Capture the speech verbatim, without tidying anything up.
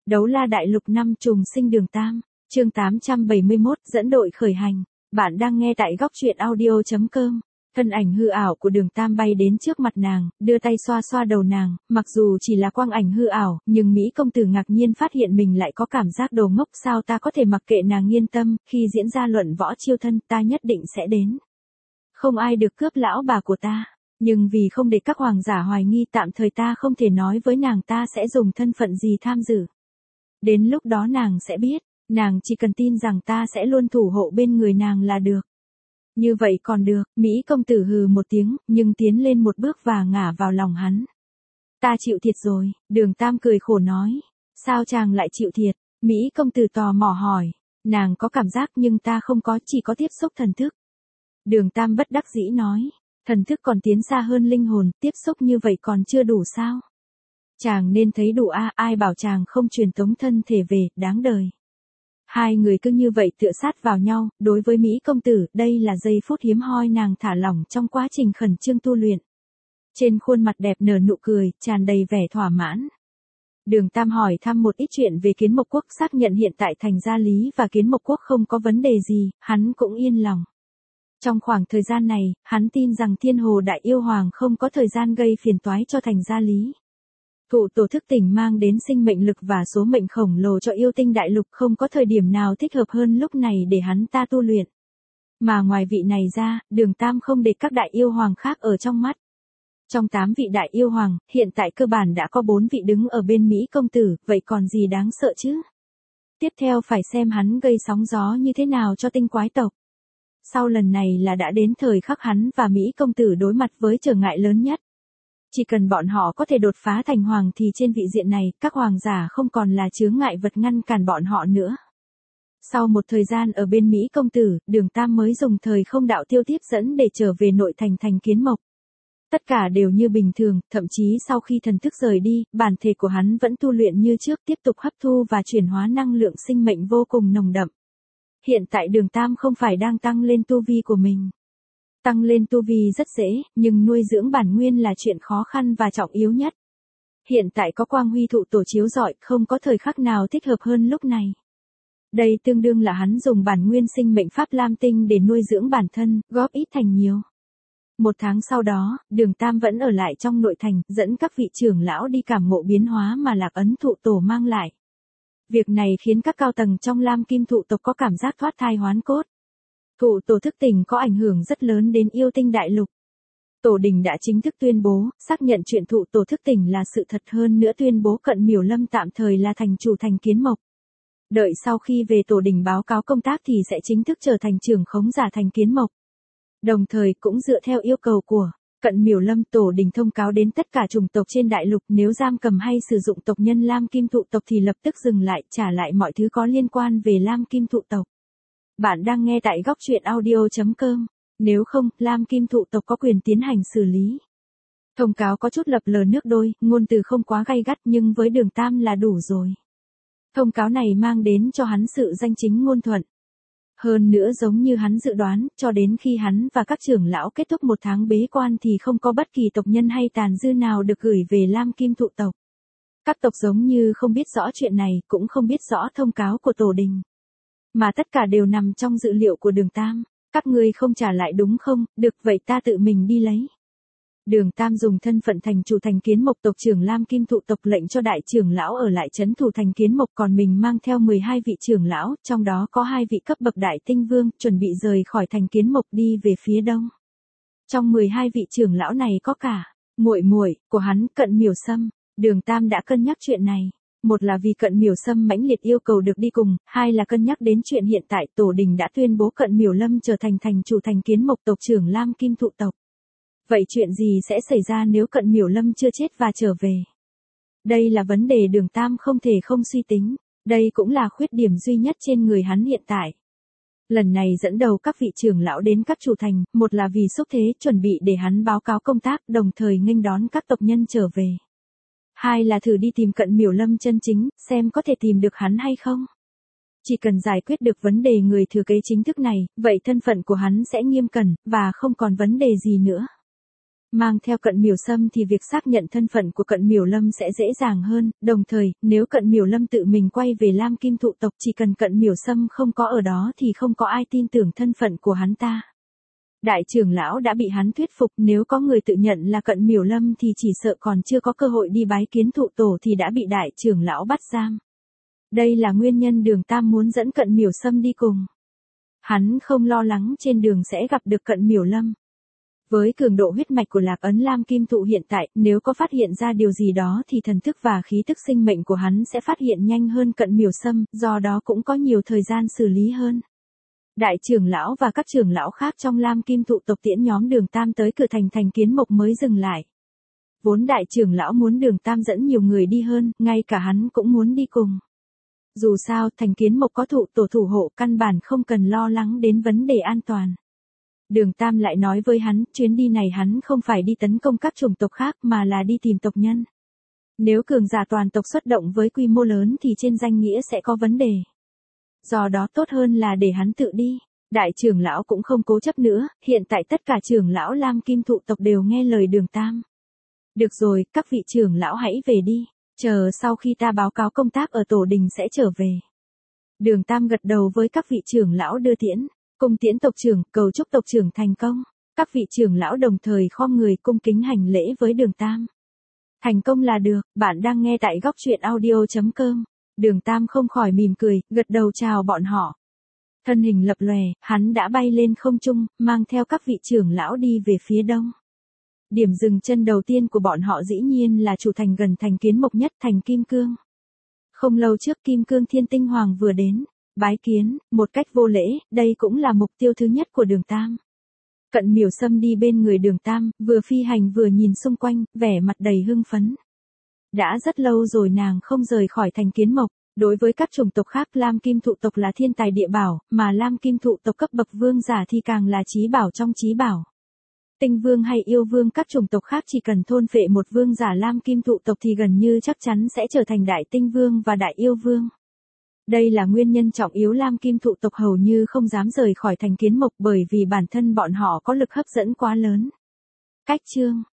Đấu la đại lục năm trùng sinh đường Tam, chương tám trăm bảy mươi mốt dẫn đội khởi hành. Bạn đang nghe tại góc truyện audio chấm com. Thân ảnh hư ảo của đường Tam bay đến trước mặt nàng, đưa tay xoa xoa đầu nàng, mặc dù chỉ là quang ảnh hư ảo, nhưng Mỹ công tử ngạc nhiên phát hiện mình lại có cảm giác đồ ngốc, sao ta có thể mặc kệ nàng, yên tâm, khi diễn ra luận võ chiêu thân ta nhất định sẽ đến. Không ai được cướp lão bà của ta. Nhưng vì không để các hoàng giả hoài nghi, tạm thời ta không thể nói với nàng ta sẽ dùng thân phận gì tham dự. Đến lúc đó nàng sẽ biết, nàng chỉ cần tin rằng ta sẽ luôn thủ hộ bên người nàng là được. Như vậy còn được, Mỹ công tử hừ một tiếng, nhưng tiến lên một bước và ngả vào lòng hắn. Ta chịu thiệt rồi, đường Tam cười khổ nói. Sao chàng lại chịu thiệt? Mỹ công tử tò mò hỏi. Nàng có cảm giác nhưng ta không có, chỉ có tiếp xúc thần thức. Đường Tam bất đắc dĩ nói. Thần thức còn tiến xa hơn linh hồn, tiếp xúc như vậy còn chưa đủ sao? Chàng nên thấy đủ a, à, ai bảo chàng không truyền tống thân thể về, đáng đời. Hai người cứ như vậy tựa sát vào nhau, đối với Mỹ công tử, đây là giây phút hiếm hoi nàng thả lỏng trong quá trình khẩn trương tu luyện. Trên khuôn mặt đẹp nở nụ cười, tràn đầy vẻ thỏa mãn. Đường Tam hỏi thăm một ít chuyện về Kiến Mộc Quốc, xác nhận hiện tại thành Gia Lý và Kiến Mộc Quốc không có vấn đề gì, hắn cũng yên lòng. Trong khoảng thời gian này, hắn tin rằng Thiên Hồ Đại Yêu Hoàng không có thời gian gây phiền toái cho thành Gia Lý. Thụ tổ thức tỉnh mang đến sinh mệnh lực và số mệnh khổng lồ cho yêu tinh đại lục, không có thời điểm nào thích hợp hơn lúc này để hắn ta tu luyện. Mà ngoài vị này ra, đường Tam không để các đại yêu hoàng khác ở trong mắt. Trong tám vị đại yêu hoàng, hiện tại cơ bản đã có bốn vị đứng ở bên Mỹ công tử, vậy còn gì đáng sợ chứ? Tiếp theo phải xem hắn gây sóng gió như thế nào cho tinh quái tộc. Sau lần này là đã đến thời khắc hắn và Mỹ công tử đối mặt với trở ngại lớn nhất. Chỉ cần bọn họ có thể đột phá thành hoàng thì trên vị diện này, các hoàng giả không còn là chướng ngại vật ngăn cản bọn họ nữa. Sau một thời gian ở bên Mỹ công tử, đường Tam mới dùng thời không đạo tiêu tiếp dẫn để trở về nội thành thành Kiến Mộc. Tất cả đều như bình thường, thậm chí sau khi thần thức rời đi, bản thể của hắn vẫn tu luyện như trước, tiếp tục hấp thu và chuyển hóa năng lượng sinh mệnh vô cùng nồng đậm. Hiện tại đường Tam không phải đang tăng lên tu vi của mình. Tăng lên tu vi rất dễ, nhưng nuôi dưỡng bản nguyên là chuyện khó khăn và trọng yếu nhất. Hiện tại có quang huy thụ tổ chiếu rọi, không có thời khắc nào thích hợp hơn lúc này. Đây tương đương là hắn dùng bản nguyên sinh mệnh pháp lam tinh để nuôi dưỡng bản thân, góp ít thành nhiều. Một tháng sau đó, đường Tam vẫn ở lại trong nội thành, dẫn các vị trưởng lão đi cảm ngộ biến hóa mà lạc ấn thụ tổ mang lại. Việc này khiến các cao tầng trong Lam Kim thụ tộc có cảm giác thoát thai hoán cốt. Thụ tổ thức tỉnh có ảnh hưởng rất lớn đến yêu tinh đại lục. Tổ đình đã chính thức tuyên bố, xác nhận chuyện thụ tổ thức tỉnh là sự thật, hơn nữa tuyên bố Cận Miểu Lâm tạm thời là thành chủ thành Kiến Mộc. Đợi sau khi về tổ đình báo cáo công tác thì sẽ chính thức trở thành trưởng khống giả thành Kiến Mộc. Đồng thời cũng dựa theo yêu cầu của Cận Miểu Lâm, tổ đình thông cáo đến tất cả chủng tộc trên đại lục, nếu giam cầm hay sử dụng tộc nhân Lam Kim thụ tộc thì lập tức dừng lại, trả lại mọi thứ có liên quan về Lam Kim thụ tộc. Bạn đang nghe tại góc truyện audio chấm com. Nếu không, Lam Kim thụ tộc có quyền tiến hành xử lý. Thông cáo có chút lập lờ nước đôi, ngôn từ không quá gay gắt nhưng với đường Tam là đủ rồi. Thông cáo này mang đến cho hắn sự danh chính ngôn thuận. Hơn nữa giống như hắn dự đoán, cho đến khi hắn và các trưởng lão kết thúc một tháng bế quan thì không có bất kỳ tộc nhân hay tàn dư nào được gửi về Lam Kim thụ tộc. Các tộc giống như không biết rõ chuyện này, cũng không biết rõ thông cáo của tổ đình. Mà tất cả đều nằm trong dự liệu của đường Tam. Các ngươi không trả lại đúng không? Được, vậy ta tự mình đi lấy. Đường Tam dùng thân phận thành chủ thành Kiến Mộc tộc trưởng Lam Kim thụ tộc lệnh cho đại trưởng lão ở lại trấn thủ thành Kiến Mộc, còn mình mang theo mười hai vị trưởng lão, trong đó có hai vị cấp bậc đại tinh vương, chuẩn bị rời khỏi thành Kiến Mộc đi về phía đông. Trong mười hai vị trưởng lão này có cả muội muội của hắn, Cận Miểu Sâm. Đường Tam đã cân nhắc chuyện này. Một là vì Cận Miểu Sâm mãnh liệt yêu cầu được đi cùng, hai là cân nhắc đến chuyện hiện tại tổ đình đã tuyên bố Cận Miểu Lâm trở thành thành chủ thành Kiến Mộc tộc trưởng Lam Kim thụ tộc. Vậy chuyện gì sẽ xảy ra nếu Cận Miểu Lâm chưa chết và trở về? Đây là vấn đề đường Tam không thể không suy tính, đây cũng là khuyết điểm duy nhất trên người hắn hiện tại. Lần này dẫn đầu các vị trưởng lão đến các chủ thành, một là vì xúc thế chuẩn bị để hắn báo cáo công tác, đồng thời nghênh đón các tộc nhân trở về. Hai là thử đi tìm Cận Miểu Lâm chân chính, xem có thể tìm được hắn hay không. Chỉ cần giải quyết được vấn đề người thừa kế chính thức này, vậy thân phận của hắn sẽ nghiêm cẩn, và không còn vấn đề gì nữa. Mang theo Cận Miểu Sâm thì việc xác nhận thân phận của Cận Miểu Lâm sẽ dễ dàng hơn, đồng thời, nếu Cận Miểu Lâm tự mình quay về Lam Kim Thụ tộc chỉ cần Cận Miểu Sâm không có ở đó thì không có ai tin tưởng thân phận của hắn ta. Đại trưởng lão đã bị hắn thuyết phục, nếu có người tự nhận là Cận Miểu Lâm thì chỉ sợ còn chưa có cơ hội đi bái kiến thụ tổ thì đã bị đại trưởng lão bắt giam. Đây là nguyên nhân Đường Tam muốn dẫn Cận Miểu Sâm đi cùng. Hắn không lo lắng trên đường sẽ gặp được Cận Miểu Lâm. Với cường độ huyết mạch của Lạc Ấn Lam Kim Thụ hiện tại, nếu có phát hiện ra điều gì đó thì thần thức và khí tức sinh mệnh của hắn sẽ phát hiện nhanh hơn Cận Miểu Sâm, do đó cũng có nhiều thời gian xử lý hơn. Đại trưởng lão và các trưởng lão khác trong Lam Kim Thụ tộc tiễn nhóm Đường Tam tới cửa thành Thành Kiến Mộc mới dừng lại. Vốn đại trưởng lão muốn Đường Tam dẫn nhiều người đi hơn, ngay cả hắn cũng muốn đi cùng. Dù sao, Thành Kiến Mộc có thụ tổ thủ hộ, căn bản không cần lo lắng đến vấn đề an toàn. Đường Tam lại nói với hắn, chuyến đi này hắn không phải đi tấn công các chủng tộc khác mà là đi tìm tộc nhân. Nếu cường giả toàn tộc xuất động với quy mô lớn thì trên danh nghĩa sẽ có vấn đề. Do đó tốt hơn là để hắn tự đi. Đại trưởng lão cũng không cố chấp nữa, hiện tại tất cả trưởng lão Lam Kim Thụ tộc đều nghe lời Đường Tam. Được rồi, các vị trưởng lão hãy về đi, chờ sau khi ta báo cáo công tác ở tổ đình sẽ trở về. Đường Tam gật đầu với các vị trưởng lão đưa tiễn, cung tiễn tộc trưởng, cầu chúc tộc trưởng thành công. Các vị trưởng lão đồng thời khom người cung kính hành lễ với Đường Tam. Thành công là được, bạn đang nghe tại góc truyện audio chấm com. Đường Tam không khỏi mỉm cười, gật đầu chào bọn họ. Thân hình lập lòe, hắn đã bay lên không trung, mang theo các vị trưởng lão đi về phía đông. Điểm dừng chân đầu tiên của bọn họ dĩ nhiên là chủ thành gần Thành Kiến Mộc nhất, thành Kim Cương. Không lâu trước Kim Cương Thiên Tinh Hoàng vừa đến, bái kiến, một cách vô lễ, đây cũng là mục tiêu thứ nhất của Đường Tam. Cận Miểu Sâm đi bên người Đường Tam, vừa phi hành vừa nhìn xung quanh, vẻ mặt đầy hưng phấn. Đã rất lâu rồi nàng không rời khỏi Thành Kiến Mộc. Đối với các chủng tộc khác, Lam Kim Thụ tộc là thiên tài địa bảo, mà Lam Kim Thụ tộc cấp bậc vương giả thì càng là chí bảo trong chí bảo. Tinh vương hay yêu vương các chủng tộc khác chỉ cần thôn phệ một vương giả Lam Kim Thụ tộc thì gần như chắc chắn sẽ trở thành đại tinh vương và đại yêu vương. Đây là nguyên nhân trọng yếu Lam Kim Thụ tộc hầu như không dám rời khỏi Thành Kiến Mộc bởi vì bản thân bọn họ có lực hấp dẫn quá lớn. Cách chương